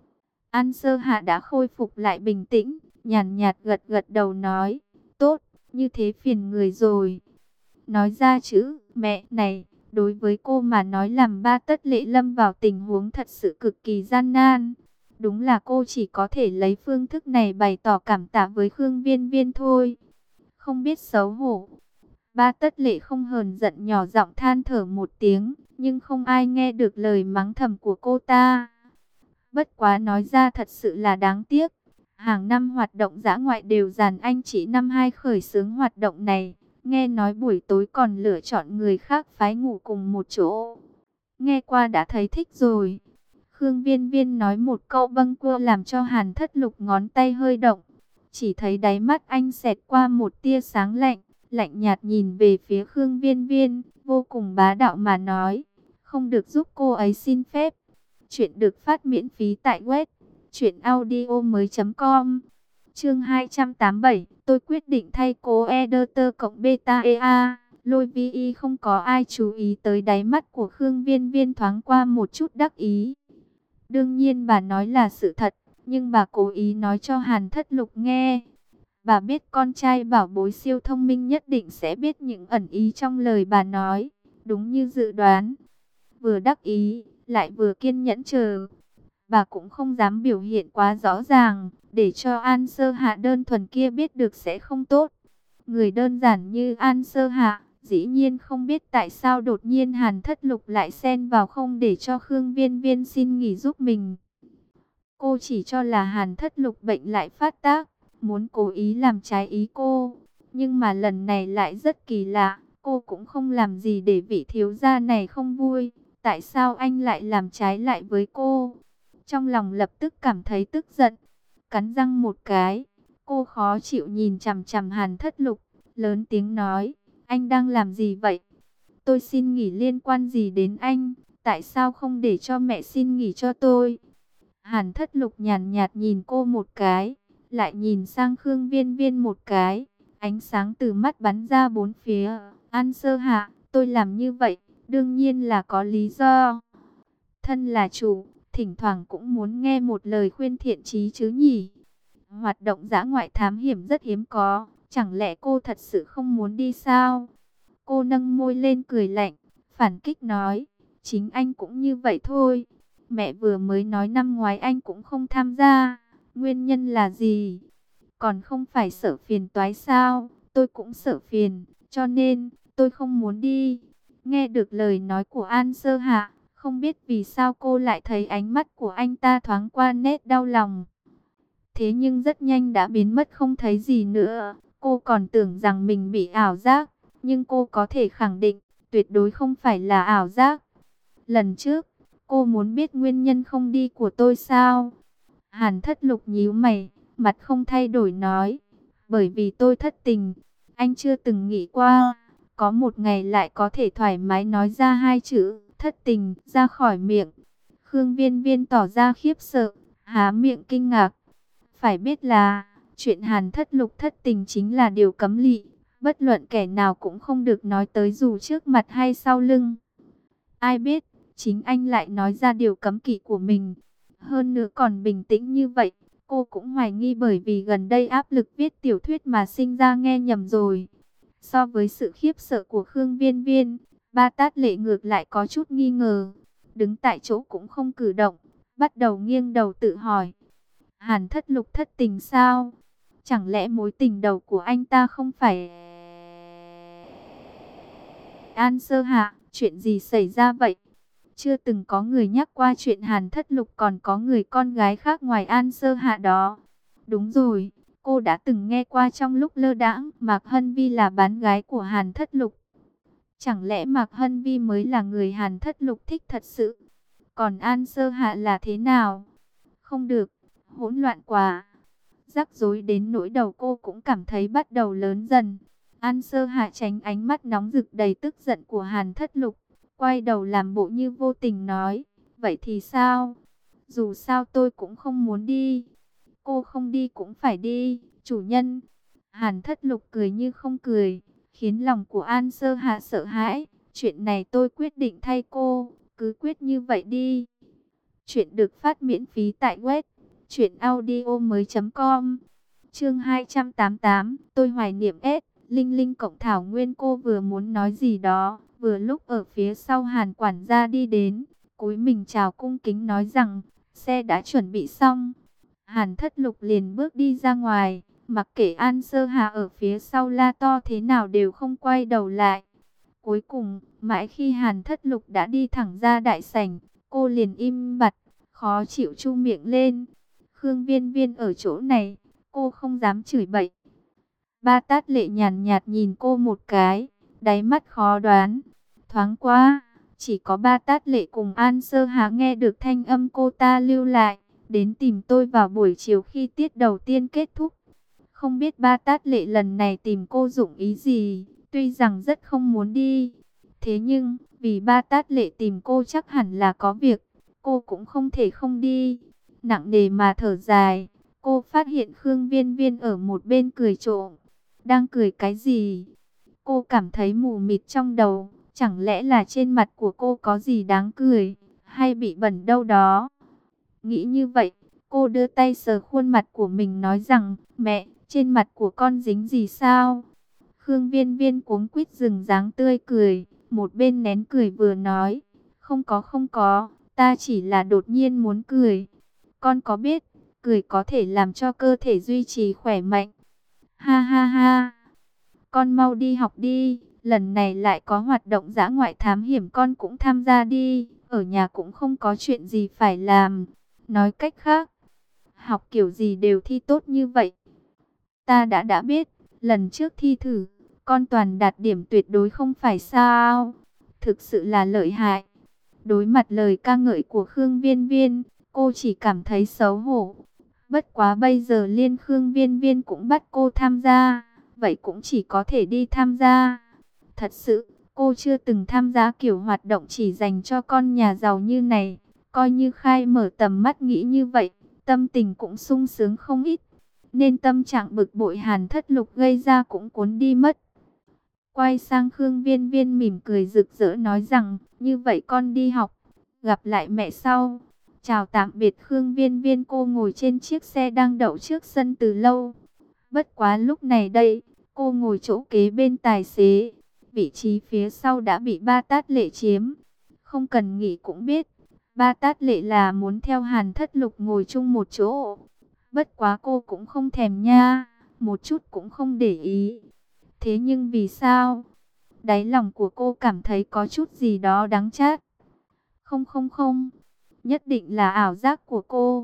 An Sơ Hạ đã khôi phục lại bình tĩnh, nhàn nhạt gật gật đầu nói, tốt, như thế phiền người rồi. Nói ra chữ mẹ này, đối với cô mà nói làm ba Tất Lệ lâm vào tình huống thật sự cực kỳ gian nan. Đúng là cô chỉ có thể lấy phương thức này bày tỏ cảm tạ với Khương Viên Viên thôi. Không biết xấu hổ. Ba Tất Lệ không hờn giận nhỏ giọng than thở một tiếng, nhưng không ai nghe được lời mắng thầm của cô ta. Bất quá nói ra thật sự là đáng tiếc. Hàng năm hoạt động dã ngoại đều dàn anh chỉ năm 2 khởi xướng hoạt động này. Nghe nói buổi tối còn lựa chọn người khác phái ngủ cùng một chỗ. Nghe qua đã thấy thích rồi. Khương Viên Viên nói một câu bâng quơ làm cho Hàn Thất Lục ngón tay hơi động. Chỉ thấy đáy mắt anh xẹt qua một tia sáng lạnh, lạnh nhạt nhìn về phía Khương Viên Viên, vô cùng bá đạo mà nói, không được giúp cô ấy xin phép. Chuyện được phát miễn phí tại web truyệnaudiomoi.com. Chương 287, tôi quyết định thay cô Editor cộng beta EA. Lôi Vi không có ai chú ý tới đáy mắt của Khương Viên Viên thoáng qua một chút đắc ý. Đương nhiên bà nói là sự thật, nhưng bà cố ý nói cho Hàn Thất Lục nghe. Bà biết con trai bảo bối siêu thông minh nhất định sẽ biết những ẩn ý trong lời bà nói. Đúng như dự đoán, vừa đắc ý, lại vừa kiên nhẫn chờ. Bà cũng không dám biểu hiện quá rõ ràng, để cho An Sơ Hạ đơn thuần kia biết được sẽ không tốt. Người đơn giản như An Sơ Hạ, dĩ nhiên không biết tại sao đột nhiên Hàn Thất Lục lại xen vào không để cho Khương Viên Viên xin nghỉ giúp mình. Cô chỉ cho là Hàn Thất Lục bệnh lại phát tác, muốn cố ý làm trái ý cô. Nhưng mà lần này lại rất kỳ lạ, cô cũng không làm gì để vị thiếu gia này không vui. Tại sao anh lại làm trái lại với cô? Trong lòng lập tức cảm thấy tức giận, cắn răng một cái. Cô khó chịu nhìn chằm chằm Hàn Thất Lục, lớn tiếng nói, anh đang làm gì vậy? Tôi xin nghỉ liên quan gì đến anh? Tại sao không để cho mẹ xin nghỉ cho tôi? Hàn Thất Lục nhàn nhạt nhìn cô một cái, lại nhìn sang Khương Viên Viên một cái. Ánh sáng từ mắt bắn ra bốn phía. An Sơ Hạ, tôi làm như vậy, đương nhiên là có lý do. Thân là chủ, thỉnh thoảng cũng muốn nghe một lời khuyên thiện chí chứ nhỉ. Hoạt động dã ngoại thám hiểm rất hiếm có, chẳng lẽ cô thật sự không muốn đi sao? Cô nâng môi lên cười lạnh, phản kích nói, chính anh cũng như vậy thôi. Mẹ vừa mới nói năm ngoái anh cũng không tham gia, nguyên nhân là gì? Còn không phải sợ phiền toái sao? Tôi cũng sợ phiền, cho nên tôi không muốn đi. Nghe được lời nói của An Sơ Hạ, không biết vì sao cô lại thấy ánh mắt của anh ta thoáng qua nét đau lòng. Thế nhưng rất nhanh đã biến mất không thấy gì nữa. Cô còn tưởng rằng mình bị ảo giác, nhưng cô có thể khẳng định, tuyệt đối không phải là ảo giác. Lần trước, cô muốn biết nguyên nhân không đi của tôi sao? Hàn Thất Lục nhíu mày, mặt không thay đổi nói, bởi vì tôi thất tình. Anh chưa từng nghĩ qua, có một ngày lại có thể thoải mái nói ra hai chữ thất tình ra khỏi miệng. Khương Viên Viên tỏ ra khiếp sợ, há miệng kinh ngạc. Phải biết là, chuyện Hàn Thất Lục thất tình chính là điều cấm lỵ, bất luận kẻ nào cũng không được nói tới dù trước mặt hay sau lưng. Ai biết, chính anh lại nói ra điều cấm kỵ của mình. Hơn nữa còn bình tĩnh như vậy, cô cũng hoài nghi bởi vì gần đây áp lực viết tiểu thuyết mà sinh ra nghe nhầm rồi. So với sự khiếp sợ của Khương Viên Viên, Ba Tát Lệ ngược lại có chút nghi ngờ. Đứng tại chỗ cũng không cử động, bắt đầu nghiêng đầu tự hỏi. Hàn Thất Lục thất tình sao? Chẳng lẽ mối tình đầu của anh ta không phải An Sơ Hạ? Chuyện gì xảy ra vậy? Chưa từng có người nhắc qua chuyện Hàn Thất Lục còn có người con gái khác ngoài An Sơ Hạ đó. Đúng rồi, cô đã từng nghe qua trong lúc lơ đãng Mạc Hân Vi là bán gái của Hàn Thất Lục. Chẳng lẽ Mạc Hân Vi mới là người Hàn Thất Lục thích thật sự? Còn An Sơ Hạ là thế nào? Không được, hỗn loạn quá. Rắc rối đến nỗi đầu cô cũng cảm thấy bắt đầu lớn dần. An Sơ Hạ tránh ánh mắt nóng rực đầy tức giận của Hàn Thất Lục, quay đầu làm bộ như vô tình nói, vậy thì sao? Dù sao tôi cũng không muốn đi. Cô không đi cũng phải đi, chủ nhân. Hàn Thất Lục cười như không cười, khiến lòng của An Sơ Hạ sợ hãi. Chuyện này tôi quyết định thay cô, cứ quyết như vậy đi. Chuyện được phát miễn phí tại web Chuyện audio mới.com. Chương 288, tôi hoài niệm S. Linh Linh cộng Thảo Nguyên. Cô vừa muốn nói gì đó, vừa lúc ở phía sau Hàn quản gia đi đến, cúi mình chào cung kính nói rằng xe đã chuẩn bị xong. Hàn Thất Lục liền bước đi ra ngoài, mặc kệ An Sơ Hà ở phía sau la to thế nào đều không quay đầu lại. Cuối cùng, mãi khi Hàn Thất Lục đã đi thẳng ra đại sảnh, cô liền im bặt, khó chịu chu miệng lên. Khương Viên Viên ở chỗ này, cô không dám chửi bậy. Ba Tát Lệ nhàn nhạt nhìn cô một cái, đáy mắt khó đoán. Thoáng qua, chỉ có Ba Tát Lệ cùng An Sơ Hà nghe được thanh âm cô ta lưu lại, đến tìm tôi vào buổi chiều khi tiết đầu tiên kết thúc. Không biết Ba Tát Lệ lần này tìm cô dụng ý gì, tuy rằng rất không muốn đi. Thế nhưng, vì Ba Tát Lệ tìm cô chắc hẳn là có việc, cô cũng không thể không đi. Nặng nề mà thở dài, cô phát hiện Khương Viên Viên ở một bên cười trộm. Đang cười cái gì? Cô cảm thấy mù mịt trong đầu, chẳng lẽ là trên mặt của cô có gì đáng cười, hay bị bẩn đâu đó? Nghĩ như vậy, cô đưa tay sờ khuôn mặt của mình nói rằng, mẹ, trên mặt của con dính gì sao? Khương Viên Viên cuống quýt dừng dáng tươi cười, một bên nén cười vừa nói, không có, ta chỉ là đột nhiên muốn cười. Con có biết, cười có thể làm cho cơ thể duy trì khỏe mạnh. Ha ha ha, con mau đi học đi, lần này lại có hoạt động dã ngoại thám hiểm con cũng tham gia đi, ở nhà cũng không có chuyện gì phải làm. Nói cách khác, học kiểu gì đều thi tốt như vậy. Ta đã biết, lần trước thi thử, con toàn đạt điểm tuyệt đối không phải sao. Thực sự là lợi hại. Đối mặt lời ca ngợi của Khương Viên Viên, cô chỉ cảm thấy xấu hổ. Bất quá bây giờ liên Khương Viên Viên cũng bắt cô tham gia, vậy cũng chỉ có thể đi tham gia. Thật sự, cô chưa từng tham gia kiểu hoạt động chỉ dành cho con nhà giàu như này. Coi như khai mở tầm mắt nghĩ như vậy, tâm tình cũng sung sướng không ít. Nên tâm trạng bực bội Hàn Thất Lục gây ra cũng cuốn đi mất. Quay sang Khương Viên Viên mỉm cười rực rỡ nói rằng, như vậy con đi học, gặp lại mẹ sau. Chào tạm biệt Khương Viên Viên. Cô ngồi trên chiếc xe đang đậu trước sân từ lâu. Bất quá lúc này đây, cô ngồi chỗ kế bên tài xế. Vị trí phía sau đã bị Ba Tát Lệ chiếm. Không cần nghĩ cũng biết, Ba Tát Lệ là muốn theo Hàn Thất Lục ngồi chung một chỗ. Bất quá cô cũng không thèm nha, một chút cũng không để ý. Thế nhưng vì sao? Đáy lòng của cô cảm thấy có chút gì đó đáng chát. Không, nhất định là ảo giác của cô.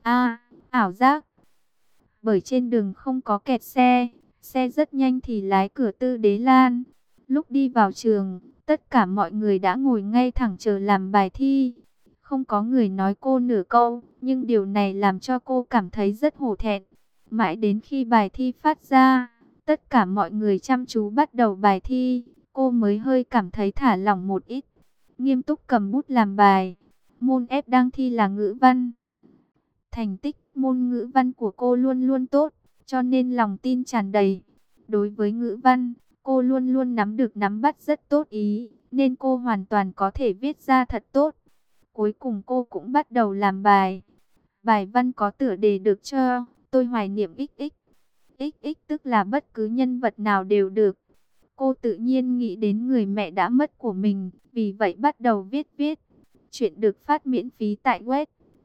Ảo giác. Bởi trên đường không có kẹt xe, xe rất nhanh thì lái cửa Tư Đế Lan. Lúc đi vào trường, tất cả mọi người đã ngồi ngay thẳng chờ làm bài thi. Không có người nói cô nửa câu, nhưng điều này làm cho cô cảm thấy rất hổ thẹn. Mãi đến khi bài thi phát ra, tất cả mọi người chăm chú bắt đầu bài thi, cô mới hơi cảm thấy thả lỏng một ít. Nghiêm túc cầm bút làm bài. Môn ép đang thi là ngữ văn. Thành tích môn ngữ văn của cô luôn luôn tốt, cho nên lòng tin tràn đầy. Đối với ngữ văn, cô luôn luôn nắm được nắm bắt rất tốt ý, nên cô hoàn toàn có thể viết ra thật tốt. Cuối cùng cô cũng bắt đầu làm bài. Bài văn có tựa đề được cho tôi hoài niệm XX. XX tức là bất cứ nhân vật nào đều được. Cô tự nhiên nghĩ đến người mẹ đã mất của mình, vì vậy bắt đầu viết. Chuyện được phát miễn phí tại web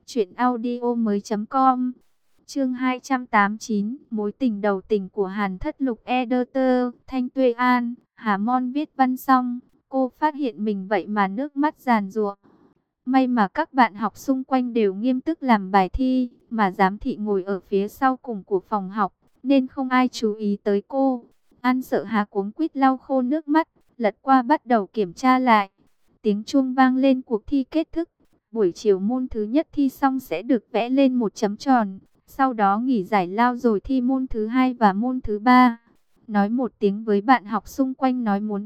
truyệnaudiomoi.com. Chương 289, mối tình đầu tình của Hàn Thất Lục Editor, Thanh Tuệ An. Hà Mon viết văn xong, cô phát hiện mình vậy mà nước mắt giàn giụa. May mà các bạn học xung quanh đều nghiêm túc làm bài thi, mà giám thị ngồi ở phía sau cùng của phòng học, nên không ai chú ý tới cô. An Sợ Hà cuống quýt lau khô nước mắt, lật qua bắt đầu kiểm tra lại. Tiếng chuông vang lên, cuộc thi kết thúc. Buổi chiều môn thứ nhất thi xong sẽ được vẽ lên một chấm tròn, sau đó nghỉ giải lao rồi thi môn thứ hai và môn thứ ba. Nói một tiếng với bạn học xung quanh nói muốn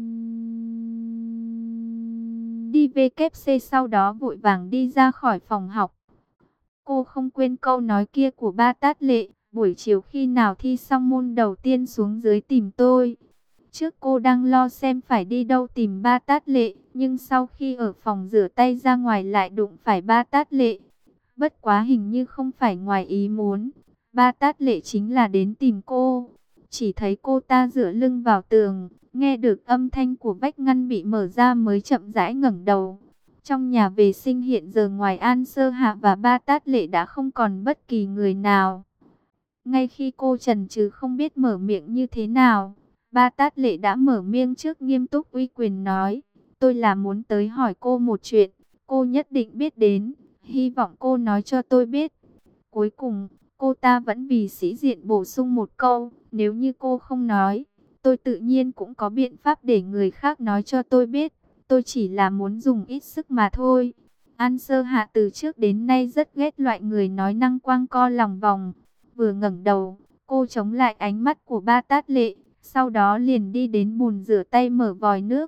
đi WC, sau đó vội vàng đi ra khỏi phòng học. Cô không quên câu nói kia của Ba Tát Lệ, buổi chiều khi nào thi xong môn đầu tiên xuống dưới tìm tôi. Trước cô đang lo xem phải đi đâu tìm Ba Tát Lệ, nhưng sau khi ở phòng rửa tay ra ngoài lại đụng phải Ba Tát Lệ. Bất quá hình như không phải ngoài ý muốn. Ba Tát Lệ chính là đến tìm cô. Chỉ thấy cô ta dựa lưng vào tường, nghe được âm thanh của vách ngăn bị mở ra mới chậm rãi ngẩng đầu. Trong nhà vệ sinh hiện giờ ngoài An Sơ Hạ và Ba Tát Lệ đã không còn bất kỳ người nào. Ngay khi cô chần chừ không biết mở miệng như thế nào, Ba Tát Lệ đã mở miệng trước, nghiêm túc uy quyền nói: tôi là muốn tới hỏi cô một chuyện, cô nhất định biết đến, hy vọng cô nói cho tôi biết. Cuối cùng, cô ta vẫn vì sĩ diện bổ sung một câu: nếu như cô không nói, tôi tự nhiên cũng có biện pháp để người khác nói cho tôi biết. Tôi chỉ là muốn dùng ít sức mà thôi. An Sơ Hạ từ trước đến nay rất ghét loại người nói năng quanh co lòng vòng. Vừa ngẩng đầu, cô chống lại ánh mắt của Ba Tát Lệ, sau đó liền đi đến bồn rửa tay mở vòi nước.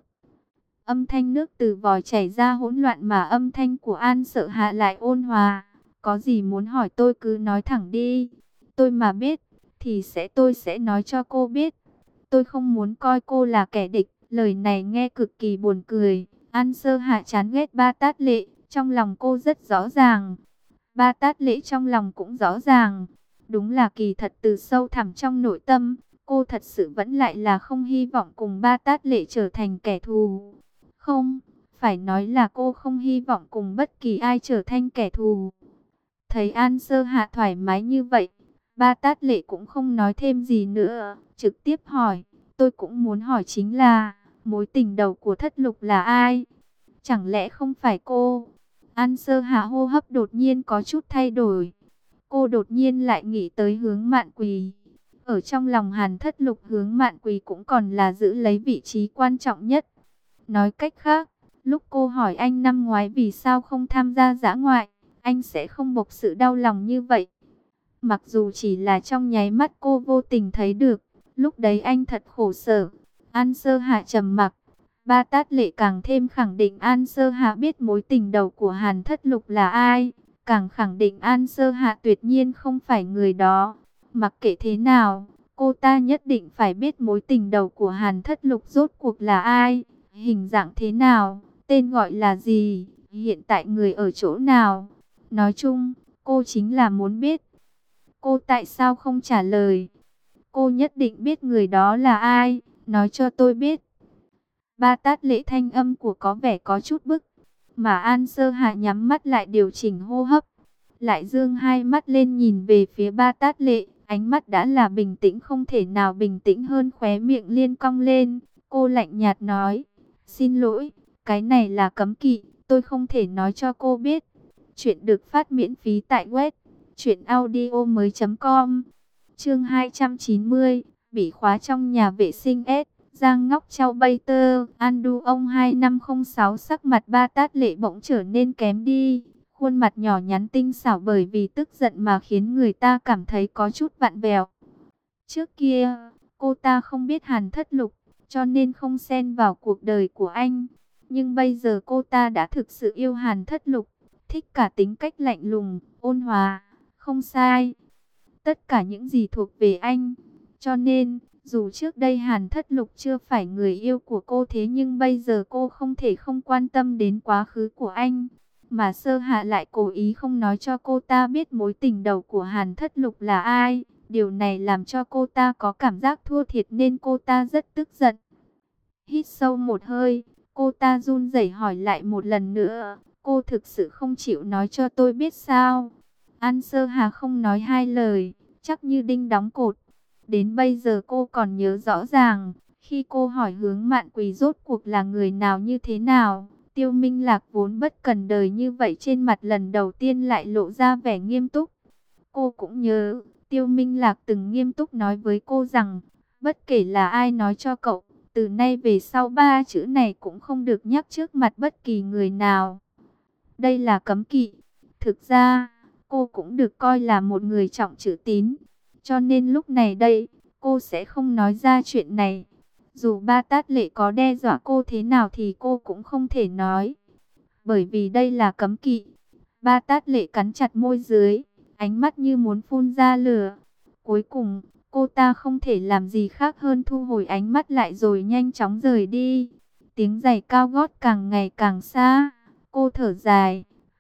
Âm thanh nước từ vòi chảy ra hỗn loạn mà âm thanh của An Sợ Hạ lại ôn hòa. Có gì muốn hỏi tôi cứ nói thẳng đi. Tôi mà biết, thì tôi sẽ nói cho cô biết. Tôi không muốn coi cô là kẻ địch. Lời này nghe cực kỳ buồn cười. An Sơ Hạ chán ghét Ba Tát Lệ, trong lòng cô rất rõ ràng. Ba Tát Lệ trong lòng cũng rõ ràng. Đúng là kỳ thật từ sâu thẳm trong nội tâm, cô thật sự vẫn lại là không hy vọng cùng Ba Tát Lệ trở thành kẻ thù. Không, phải nói là cô không hy vọng cùng bất kỳ ai trở thành kẻ thù. Thấy An Sơ Hạ thoải mái như vậy, Ba Tát Lệ cũng không nói thêm gì nữa, trực tiếp hỏi: tôi cũng muốn hỏi chính là, mối tình đầu của Thất Lục là ai? Chẳng lẽ không phải cô? An Sơ Hạ hô hấp đột nhiên có chút thay đổi. Cô đột nhiên lại nghĩ tới Hướng Mạn Quỳ. Ở trong lòng Hàn Thất Lục, Hướng Mạn Quỳ cũng còn là giữ lấy vị trí quan trọng nhất. Nói cách khác, lúc cô hỏi anh năm ngoái vì sao không tham gia dã ngoại, anh sẽ không bộc sự đau lòng như vậy. Mặc dù chỉ là trong nháy mắt cô vô tình thấy được, lúc đấy anh thật khổ sở. An Sơ Hạ trầm mặc. Ba Tát Lệ càng thêm khẳng định An Sơ Hạ biết mối tình đầu của Hàn Thất Lục là ai, càng khẳng định An Sơ Hạ tuyệt nhiên không phải người đó. Mặc kệ thế nào, cô ta nhất định phải biết mối tình đầu của Hàn Thất Lục rốt cuộc là ai, hình dạng thế nào, tên gọi là gì, hiện tại người ở chỗ nào. Nói chung, cô chính là muốn biết. Cô tại sao không trả lời? Cô nhất định biết người đó là ai, nói cho tôi biết. Ba Tát Lệ thanh âm của có vẻ có chút bức, mà An Sơ Hạ nhắm mắt lại điều chỉnh hô hấp, lại dương hai mắt lên nhìn về phía Ba Tát Lệ, ánh mắt đã là bình tĩnh không thể nào bình tĩnh hơn, khóe miệng liên cong lên. Cô lạnh nhạt nói: xin lỗi, cái này là cấm kỵ, tôi không thể nói cho cô biết. Chuyện được phát miễn phí tại web truyệnaudiomoi.com. Chương 290, bị khóa trong nhà vệ sinh S. Giang Ngóc Châu Bay Tơ, Andu ông 2506. Sắc mặt Ba Tát Lệ bỗng trở nên kém đi. Khuôn mặt nhỏ nhắn tinh xảo bởi vì tức giận mà khiến người ta cảm thấy có chút vặn vẹo. Trước kia, cô ta không biết Hàn Thất Lục, cho nên không xen vào cuộc đời của anh. Nhưng bây giờ cô ta đã thực sự yêu Hàn Thất Lục, thích cả tính cách lạnh lùng, ôn hòa, không sai. Tất cả những gì thuộc về anh. Cho nên, dù trước đây Hàn Thất Lục chưa phải người yêu của cô, thế nhưng bây giờ cô không thể không quan tâm đến quá khứ của anh. Mà Sơ Hạ lại cố ý không nói cho cô ta biết mối tình đầu của Hàn Thất Lục là ai. Điều này làm cho cô ta có cảm giác thua thiệt nên cô ta rất tức giận. Hít sâu một hơi, cô ta run rẩy hỏi lại một lần nữa: cô thực sự không chịu nói cho tôi biết sao? An Sơ Hà không nói hai lời, chắc như đinh đóng cột. Đến bây giờ cô còn nhớ rõ ràng, khi cô hỏi Hướng Mạn Quỳ rốt cuộc là người nào như thế nào, Tiêu Minh Lạc vốn bất cần đời như vậy trên mặt lần đầu tiên lại lộ ra vẻ nghiêm túc. Cô cũng nhớ, Tiêu Minh Lạc từng nghiêm túc nói với cô rằng, bất kể là ai nói cho cậu, từ nay về sau ba chữ này cũng không được nhắc trước mặt bất kỳ người nào. Đây là cấm kỵ. Thực ra, cô cũng được coi là một người trọng chữ tín. Cho nên lúc này đây, cô sẽ không nói ra chuyện này. Dù Ba Tát Lệ có đe dọa cô thế nào thì cô cũng không thể nói. Bởi vì đây là cấm kỵ. Ba Tát Lệ cắn chặt môi dưới, ánh mắt như muốn phun ra lửa. Cuối cùng, cô ta không thể làm gì khác hơn thu hồi ánh mắt lại rồi nhanh chóng rời đi. Tiếng giày cao gót càng ngày càng xa. Cô thở dài,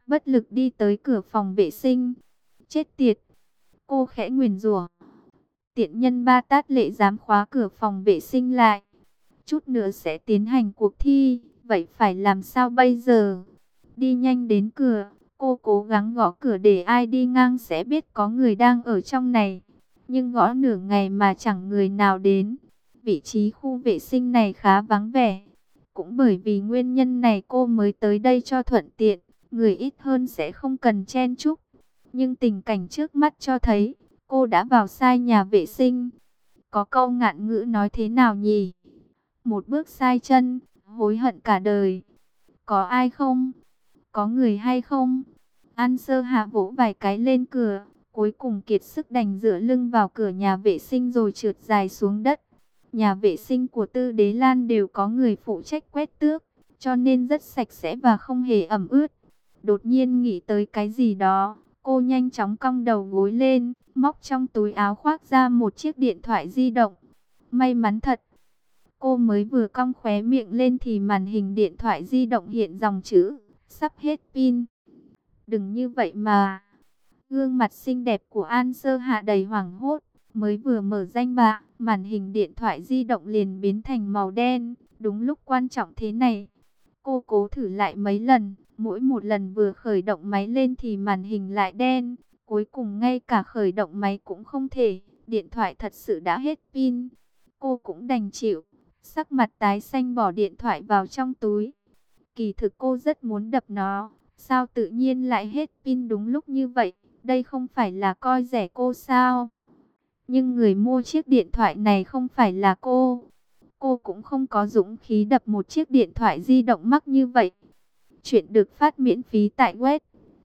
bất lực đi tới cửa phòng vệ sinh. Chết tiệt! Cô khẽ nguyền rủa. Tiện nhân Ba Tát Lệ dám khóa cửa phòng vệ sinh lại. Chút nữa sẽ tiến hành cuộc thi, vậy phải làm sao bây giờ? Đi nhanh đến cửa, cô cố gắng gõ cửa để ai đi ngang sẽ biết có người đang ở trong này. Nhưng gõ nửa ngày mà chẳng người nào đến. Vị trí khu vệ sinh này khá vắng vẻ. Cũng bởi vì nguyên nhân này cô mới tới đây cho thuận tiện, người ít hơn sẽ không cần chen chúc. Nhưng tình cảnh trước mắt cho thấy, cô đã vào sai nhà vệ sinh. Có câu ngạn ngữ nói thế nào nhỉ? Một bước sai chân, hối hận cả đời. Có ai không? Có người hay không? An Sơ Hạ vỗ vài cái lên cửa, cuối cùng kiệt sức đành dựa lưng vào cửa nhà vệ sinh rồi trượt dài xuống đất. Nhà vệ sinh của Tư Đế Lan đều có người phụ trách quét tước, cho nên rất sạch sẽ và không hề ẩm ướt. Đột nhiên nghĩ tới cái gì đó, cô nhanh chóng cong đầu gối lên, móc trong túi áo khoác ra một chiếc điện thoại di động. May mắn thật. Cô mới vừa cong khóe miệng lên thì màn hình điện thoại di động hiện dòng chữ, sắp hết pin. Đừng như vậy mà. Gương mặt xinh đẹp của An Sơ Hạ đầy hoảng hốt, mới vừa mở danh bạ, màn hình điện thoại di động liền biến thành màu đen. Đúng lúc quan trọng thế này, cô cố thử lại mấy lần, mỗi một lần vừa khởi động máy lên thì màn hình lại đen. Cuối cùng ngay cả khởi động máy cũng không thể, điện thoại thật sự đã hết pin. Cô cũng đành chịu, sắc mặt tái xanh bỏ điện thoại vào trong túi. Kỳ thực cô rất muốn đập nó, sao tự nhiên lại hết pin đúng lúc như vậy, đây không phải là coi rẻ cô sao? Nhưng người mua chiếc điện thoại này không phải là cô. Cô cũng không có dũng khí đập một chiếc điện thoại di động mắc như vậy. Chuyện được phát miễn phí tại web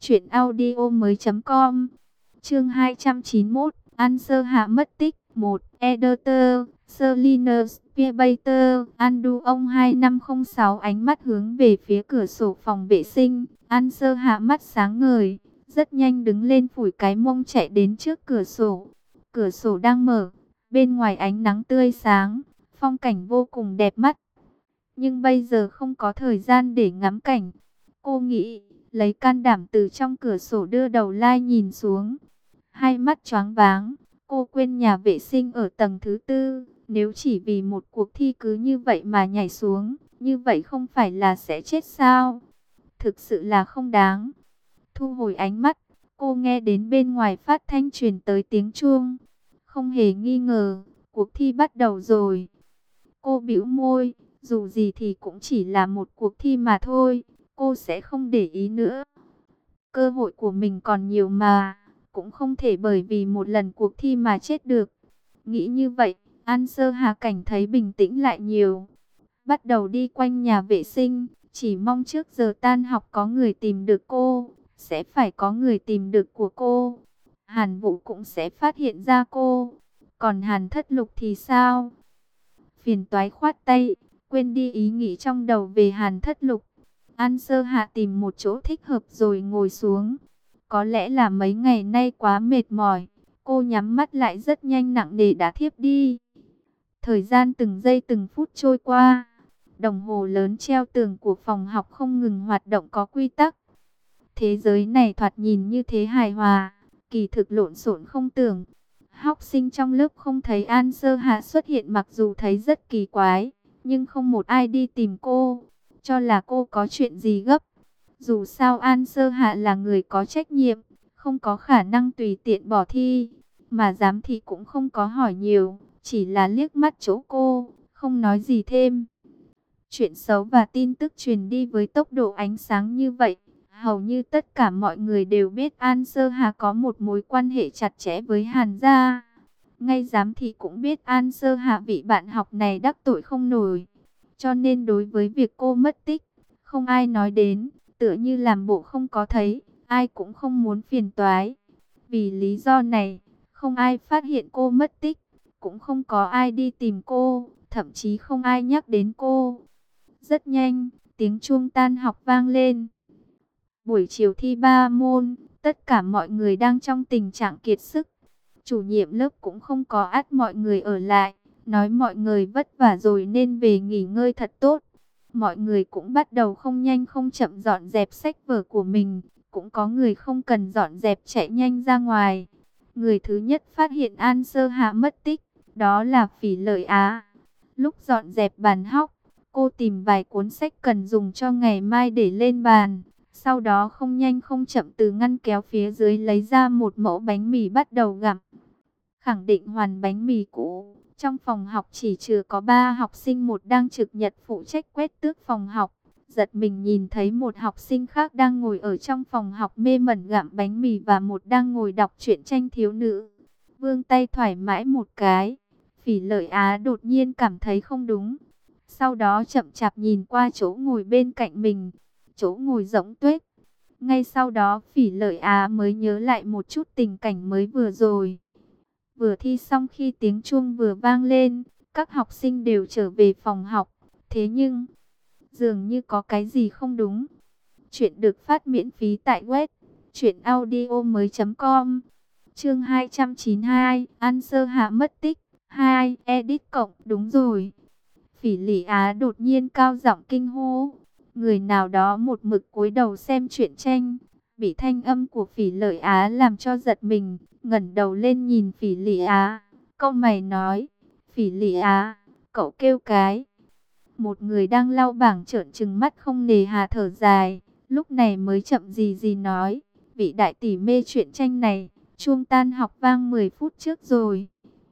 truyệnaudiomoi.com. Chương 291, An Sơ Hạ mất tích. 1. Editor, Salinas, Pierbater, Anduong 2506. Ánh mắt hướng về phía cửa sổ phòng vệ sinh. An Sơ Hạ mắt sáng ngời, rất nhanh đứng lên phủi cái mông chạy đến trước cửa sổ. Cửa sổ đang mở, bên ngoài ánh nắng tươi sáng, phong cảnh vô cùng đẹp mắt. Nhưng bây giờ không có thời gian để ngắm cảnh. Cô nghĩ, lấy can đảm từ trong cửa sổ đưa đầu lai nhìn xuống. Hai mắt choáng váng, cô quên nhà vệ sinh ở tầng thứ 4. Nếu chỉ vì một cuộc thi cứ như vậy mà nhảy xuống, như vậy không phải là sẽ chết sao? Thực sự là không đáng. Thu hồi ánh mắt, cô nghe đến bên ngoài phát thanh truyền tới tiếng chuông. Không hề nghi ngờ, cuộc thi bắt đầu rồi. Cô bĩu môi, dù gì thì cũng chỉ là một cuộc thi mà thôi, cô sẽ không để ý nữa. Cơ hội của mình còn nhiều mà, cũng không thể bởi vì một lần cuộc thi mà chết được. Nghĩ như vậy, An Sơ Hà cảm thấy bình tĩnh lại nhiều. Bắt đầu đi quanh nhà vệ sinh, chỉ mong trước giờ tan học có người tìm được cô, sẽ phải có người tìm được của cô. Hàn Vũ cũng sẽ phát hiện ra cô. Còn Hàn Thất Lục thì sao? Phiền toái khoát tay, quên đi ý nghĩ trong đầu về Hàn Thất Lục. An Sơ Hạ tìm một chỗ thích hợp rồi ngồi xuống. Có lẽ là mấy ngày nay quá mệt mỏi, cô nhắm mắt lại rất nhanh nặng nề đã thiếp đi. Thời gian từng giây từng phút trôi qua. Đồng hồ lớn treo tường của phòng học không ngừng hoạt động có quy tắc. Thế giới này thoạt nhìn như thế hài hòa, kỳ thực lộn xộn không tưởng. Học sinh trong lớp không thấy An Sơ Hạ xuất hiện, mặc dù thấy rất kỳ quái, nhưng không một ai đi tìm cô, cho là cô có chuyện gì gấp. Dù sao An Sơ Hạ là người có trách nhiệm, không có khả năng tùy tiện bỏ thi, mà giám thị cũng không có hỏi nhiều, chỉ là liếc mắt chỗ cô, không nói gì thêm. Chuyện xấu và tin tức truyền đi với tốc độ ánh sáng như vậy, hầu như tất cả mọi người đều biết An Sơ Hà có một mối quan hệ chặt chẽ với Hàn gia. Ngay giám thị cũng biết An Sơ Hà vị bạn học này đắc tội không nổi. Cho nên đối với việc cô mất tích, không ai nói đến, tựa như làm bộ không có thấy, ai cũng không muốn phiền toái. Vì lý do này, không ai phát hiện cô mất tích, cũng không có ai đi tìm cô, thậm chí không ai nhắc đến cô. Rất nhanh, tiếng chuông tan học vang lên. Buổi chiều thi 3 môn, tất cả mọi người đang trong tình trạng kiệt sức. Chủ nhiệm lớp cũng không có ắt mọi người ở lại, nói mọi người vất vả rồi nên về nghỉ ngơi thật tốt. Mọi người cũng bắt đầu không nhanh không chậm dọn dẹp sách vở của mình, cũng có người không cần dọn dẹp chạy nhanh ra ngoài. Người thứ nhất phát hiện An Sơ Hạ mất tích, đó là Phỉ Lợi Á. Lúc dọn dẹp bàn hóc, cô tìm vài cuốn sách cần dùng cho ngày mai để lên bàn. Sau đó không nhanh không chậm từ ngăn kéo phía dưới lấy ra một mẫu bánh mì bắt đầu gặm. Khẳng định hoàn bánh mì cũ. Trong phòng học chỉ chừa có 3 học sinh, một đang trực nhật phụ trách quét tước phòng học. Giật mình nhìn thấy một học sinh khác đang ngồi ở trong phòng học mê mẩn gặm bánh mì và một đang ngồi đọc truyện tranh thiếu nữ. Vươn tay thoải mái một cái. Phỉ Lợi Á đột nhiên cảm thấy không đúng. Sau đó chậm chạp nhìn qua chỗ ngồi bên cạnh mình. Chỗ ngồi rỗng tuếch. Ngay sau đó Phỉ Lợi Á mới nhớ lại một chút tình cảnh mới vừa rồi. Vừa thi xong khi tiếng chuông vừa vang lên, các học sinh đều trở về phòng học. Thế nhưng, dường như có cái gì không đúng. Chuyện được phát miễn phí tại web truyệnaudiomoi.com. Chương 292, An Sơ Hạ mất tích. 2. Edit cộng, đúng rồi. Phỉ Lị Á đột nhiên cao giọng kinh hô. Người nào đó một mực cúi đầu xem truyện tranh, bị thanh âm của Phỉ Lợi Á làm cho giật mình, ngẩng đầu lên nhìn Phỉ Lị Á. Câu mày nói, Phỉ Lị Á, cậu kêu cái. Một người đang lau bảng trợn trừng mắt không nề hà thở dài, lúc này mới chậm gì gì nói, vị đại tỷ mê truyện tranh này, chuông tan học vang 10 phút trước rồi.